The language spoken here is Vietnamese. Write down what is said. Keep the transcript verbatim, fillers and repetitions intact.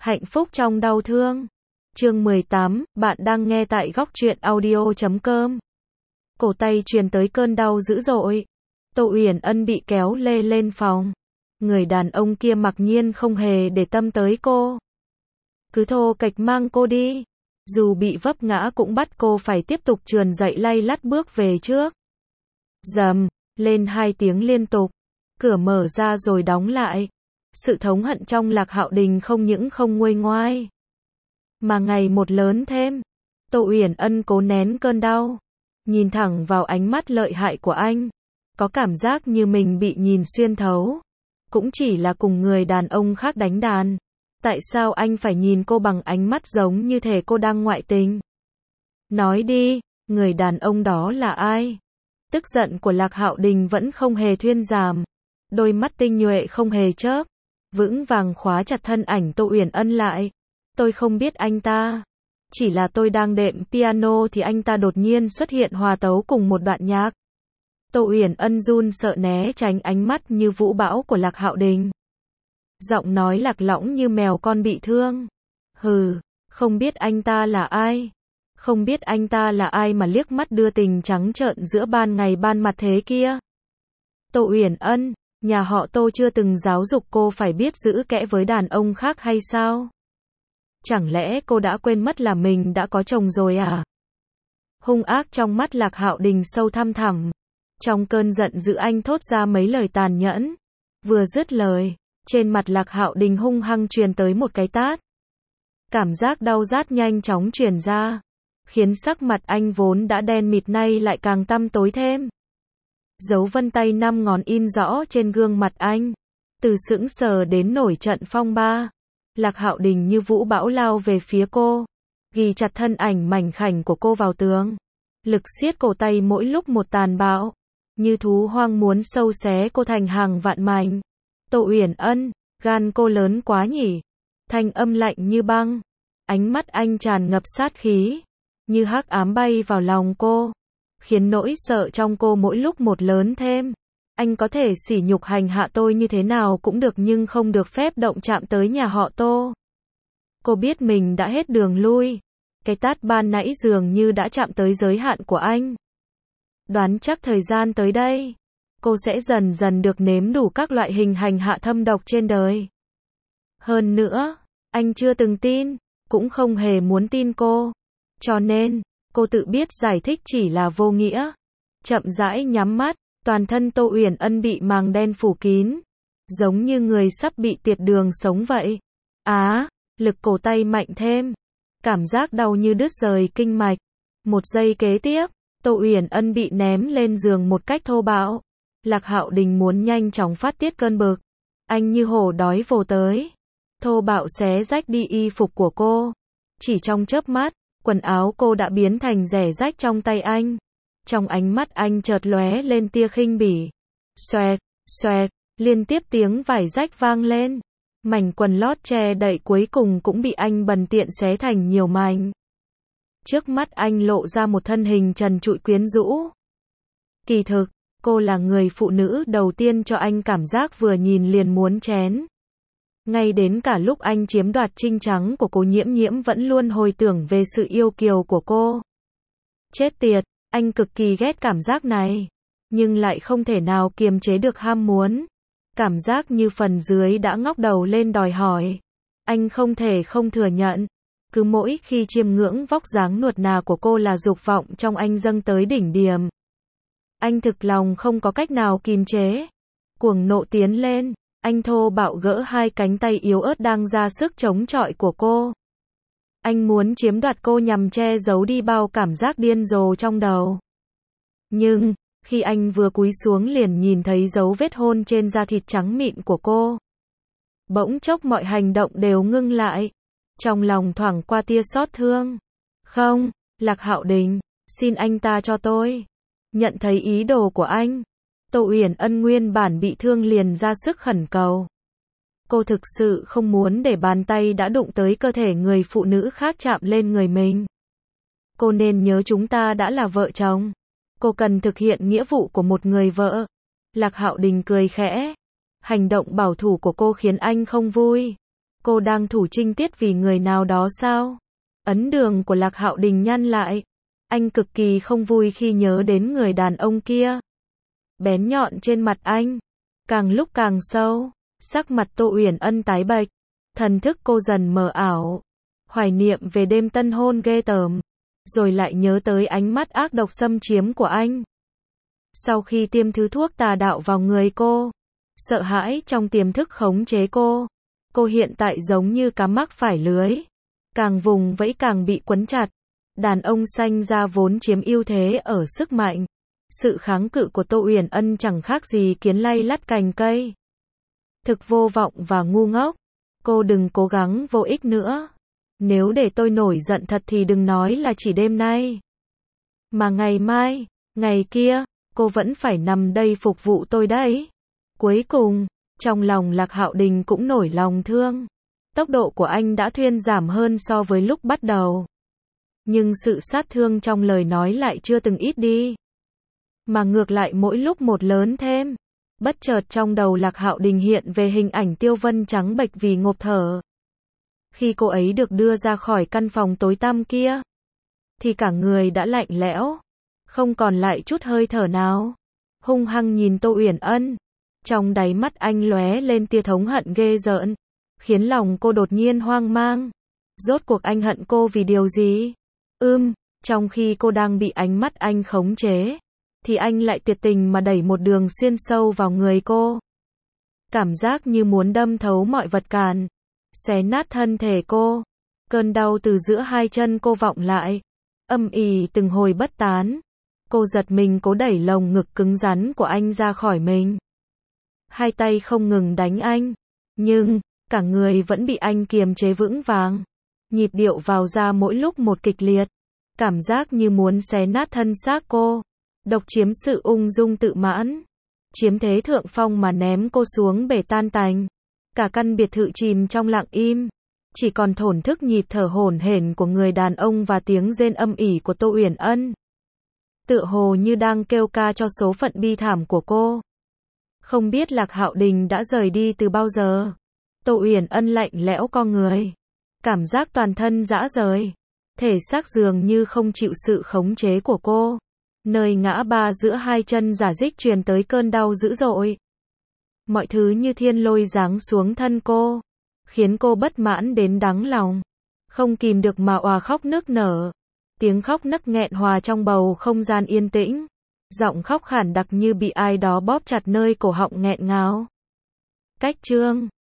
Hạnh phúc trong đau thương. Chương mười tám, bạn đang nghe tại góc truyện audio chấm com. Cổ tay truyền tới cơn đau dữ dội. Tô Uyển Ân bị kéo lê lên phòng. Người đàn ông kia mặc nhiên không hề để tâm tới cô. Cứ thô kệch mang cô đi. Dù bị vấp ngã cũng bắt cô phải tiếp tục trườn dậy lay lắt bước về trước. Rầm, lên hai tiếng liên tục. Cửa mở ra rồi đóng lại. Sự thống hận trong Lạc Hạo Đình không những không nguôi ngoai, mà ngày một lớn thêm. Tô Uyển Ân cố nén cơn đau, nhìn thẳng vào ánh mắt lợi hại của anh. Có cảm giác như mình bị nhìn xuyên thấu. Cũng chỉ là cùng người đàn ông khác đánh đàn. Tại sao anh phải nhìn cô bằng ánh mắt giống như thể cô đang ngoại tình? Nói đi, người đàn ông đó là ai? Tức giận của Lạc Hạo Đình vẫn không hề thuyên giảm. Đôi mắt tinh nhuệ không hề chớp, vững vàng khóa chặt thân ảnh Tô Uyển Ân lại. Tôi không biết anh ta. Chỉ là tôi đang đệm piano thì anh ta đột nhiên xuất hiện hòa tấu cùng một đoạn nhạc. Tô Uyển Ân run sợ né tránh ánh mắt như vũ bão của Lạc Hạo Đình. Giọng nói lạc lõng như mèo con bị thương. Hừ, không biết anh ta là ai. Không biết anh ta là ai mà liếc mắt đưa tình trắng trợn giữa ban ngày ban mặt thế kia. Tô Uyển Ân, nhà họ Tô chưa từng giáo dục cô phải biết giữ kẽ với đàn ông khác hay sao? Chẳng lẽ cô đã quên mất là mình đã có chồng rồi à? Hung ác trong mắt Lạc Hạo Đình sâu thăm thẳm. Trong cơn giận dữ anh thốt ra mấy lời tàn nhẫn. Vừa dứt lời, trên mặt Lạc Hạo Đình hung hăng truyền tới một cái tát. Cảm giác đau rát nhanh chóng truyền ra, khiến sắc mặt anh vốn đã đen mịt nay lại càng tăm tối thêm. Dấu vân tay năm ngón in rõ trên gương mặt anh. Từ sững sờ đến nổi trận phong ba. Lạc Hạo Đình như vũ bão lao về phía cô, ghi chặt thân ảnh mảnh khảnh của cô vào tường. Lực siết cổ tay mỗi lúc một tàn bạo, như thú hoang muốn sâu xé cô thành hàng vạn mảnh. Tô Uyển Ân, gan cô lớn quá nhỉ? Thanh âm lạnh như băng. Ánh mắt anh tràn ngập sát khí, như hắc ám bay vào lòng cô, khiến nỗi sợ trong cô mỗi lúc một lớn thêm. Anh có thể sỉ nhục hành hạ tôi như thế nào cũng được nhưng không được phép động chạm tới nhà họ Tô. Cô biết mình đã hết đường lui. Cái tát ban nãy dường như đã chạm tới giới hạn của anh. Đoán chắc thời gian tới đây, cô sẽ dần dần được nếm đủ các loại hình hành hạ thâm độc trên đời. Hơn nữa, anh chưa từng tin, cũng không hề muốn tin cô. Cho nên, cô tự biết giải thích chỉ là vô nghĩa. Chậm rãi nhắm mắt, toàn thân Tô Uyển Ân bị màng đen phủ kín, giống như người sắp bị tiệt đường sống vậy. Á, lực cổ tay mạnh thêm, cảm giác đau như đứt rời kinh mạch. Một giây kế tiếp, Tô Uyển Ân bị ném lên giường một cách thô bạo. Lạc Hạo Đình muốn nhanh chóng phát tiết cơn bực. Anh như hổ đói vồ tới, thô bạo xé rách đi y phục của cô. Chỉ trong chớp mắt, quần áo cô đã biến thành rẻ rách trong tay anh. Trong ánh mắt anh chợt lóe lên tia khinh bỉ. Xoẹt, xoẹt, liên tiếp tiếng vải rách vang lên. Mảnh quần lót che đậy cuối cùng cũng bị anh bần tiện xé thành nhiều mảnh. Trước mắt anh lộ ra một thân hình trần trụi quyến rũ. Kỳ thực, cô là người phụ nữ đầu tiên cho anh cảm giác vừa nhìn liền muốn chén. Ngay đến cả lúc anh chiếm đoạt trinh trắng của cô Nhiễm Nhiễm vẫn luôn hồi tưởng về sự yêu kiều của cô. Chết tiệt, anh cực kỳ ghét cảm giác này, nhưng lại không thể nào kiềm chế được ham muốn. Cảm giác như phần dưới đã ngóc đầu lên đòi hỏi. Anh không thể không thừa nhận. Cứ mỗi khi chiêm ngưỡng vóc dáng nuột nà của cô là dục vọng trong anh dâng tới đỉnh điểm. Anh thực lòng không có cách nào kìm chế. Cuồng nộ tiến lên, anh thô bạo gỡ hai cánh tay yếu ớt đang ra sức chống chọi của cô. Anh muốn chiếm đoạt cô nhằm che giấu đi bao cảm giác điên rồ trong đầu. Nhưng, khi anh vừa cúi xuống liền nhìn thấy dấu vết hôn trên da thịt trắng mịn của cô. Bỗng chốc mọi hành động đều ngưng lại. Trong lòng thoảng qua tia xót thương. Không, Lạc Hạo Đình, xin anh ta cho tôi. Nhận thấy ý đồ của anh, Tô Uyển Ân nguyên bản bị thương liền ra sức khẩn cầu. Cô thực sự không muốn để bàn tay đã đụng tới cơ thể người phụ nữ khác chạm lên người mình. Cô nên nhớ chúng ta đã là vợ chồng. Cô cần thực hiện nghĩa vụ của một người vợ. Lạc Hạo Đình cười khẽ. Hành động bảo thủ của cô khiến anh không vui. Cô đang thủ trinh tiết vì người nào đó sao? Ấn đường của Lạc Hạo Đình nhăn lại. Anh cực kỳ không vui khi nhớ đến người đàn ông kia. Bén nhọn trên mặt anh, càng lúc càng sâu, sắc mặt Tô Uyển Ân tái bệch, thần thức cô dần mờ ảo, hoài niệm về đêm tân hôn ghê tởm, rồi lại nhớ tới ánh mắt ác độc xâm chiếm của anh. Sau khi tiêm thứ thuốc tà đạo vào người cô, sợ hãi trong tiềm thức khống chế cô, cô hiện tại giống như cá mắc phải lưới, càng vùng vẫy càng bị quấn chặt. Đàn ông sanh ra vốn chiếm ưu thế ở sức mạnh. Sự kháng cự của Tô Uyển Ân chẳng khác gì kiến lay lắt cành cây. Thực vô vọng và ngu ngốc. Cô đừng cố gắng vô ích nữa. Nếu để tôi nổi giận thật thì đừng nói là chỉ đêm nay. Mà ngày mai, ngày kia, cô vẫn phải nằm đây phục vụ tôi đấy. Cuối cùng, trong lòng Lạc Hạo Đình cũng nổi lòng thương. Tốc độ của anh đã thuyên giảm hơn so với lúc bắt đầu. Nhưng sự sát thương trong lời nói lại chưa từng ít đi. Mà ngược lại mỗi lúc một lớn thêm. Bất chợt trong đầu Lạc Hạo Đình hiện về hình ảnh Tiêu Vân trắng bệch vì ngộp thở. Khi cô ấy được đưa ra khỏi căn phòng tối tăm kia, thì cả người đã lạnh lẽo, không còn lại chút hơi thở nào. Hung hăng nhìn Tô Uyển Ân, trong đáy mắt anh lóe lên tia thống hận ghê rợn, khiến lòng cô đột nhiên hoang mang. Rốt cuộc anh hận cô vì điều gì? Ưm, trong khi cô đang bị ánh mắt anh khống chế, thì anh lại tuyệt tình mà đẩy một đường xuyên sâu vào người cô. Cảm giác như muốn đâm thấu mọi vật cản, xé nát thân thể cô. Cơn đau từ giữa hai chân cô vọng lại, âm ỉ từng hồi bất tán. Cô giật mình cố đẩy lồng ngực cứng rắn của anh ra khỏi mình. Hai tay không ngừng đánh anh, nhưng cả người vẫn bị anh kiềm chế vững vàng. Nhịp điệu vào ra mỗi lúc một kịch liệt, cảm giác như muốn xé nát thân xác cô, độc chiếm sự ung dung tự mãn, chiếm thế thượng phong mà ném cô xuống bể tan tành. Cả căn biệt thự chìm trong lặng im, chỉ còn thổn thức nhịp thở hổn hển của người đàn ông và tiếng rên âm ỉ của Tô Uyển Ân. Tựa hồ như đang kêu ca cho số phận bi thảm của cô. Không biết Lạc Hạo Đình đã rời đi từ bao giờ. Tô Uyển Ân lạnh lẽo co người, cảm giác toàn thân rã rời, thể xác dường như không chịu sự khống chế của cô. Nơi ngã ba giữa hai chân giả dích truyền tới cơn đau dữ dội. Mọi thứ như thiên lôi giáng xuống thân cô, khiến cô bất mãn đến đắng lòng, không kìm được mà òa khóc nức nở. Tiếng khóc nấc nghẹn hòa trong bầu không gian yên tĩnh, giọng khóc khản đặc như bị ai đó bóp chặt nơi cổ họng nghẹn ngào. Cách chương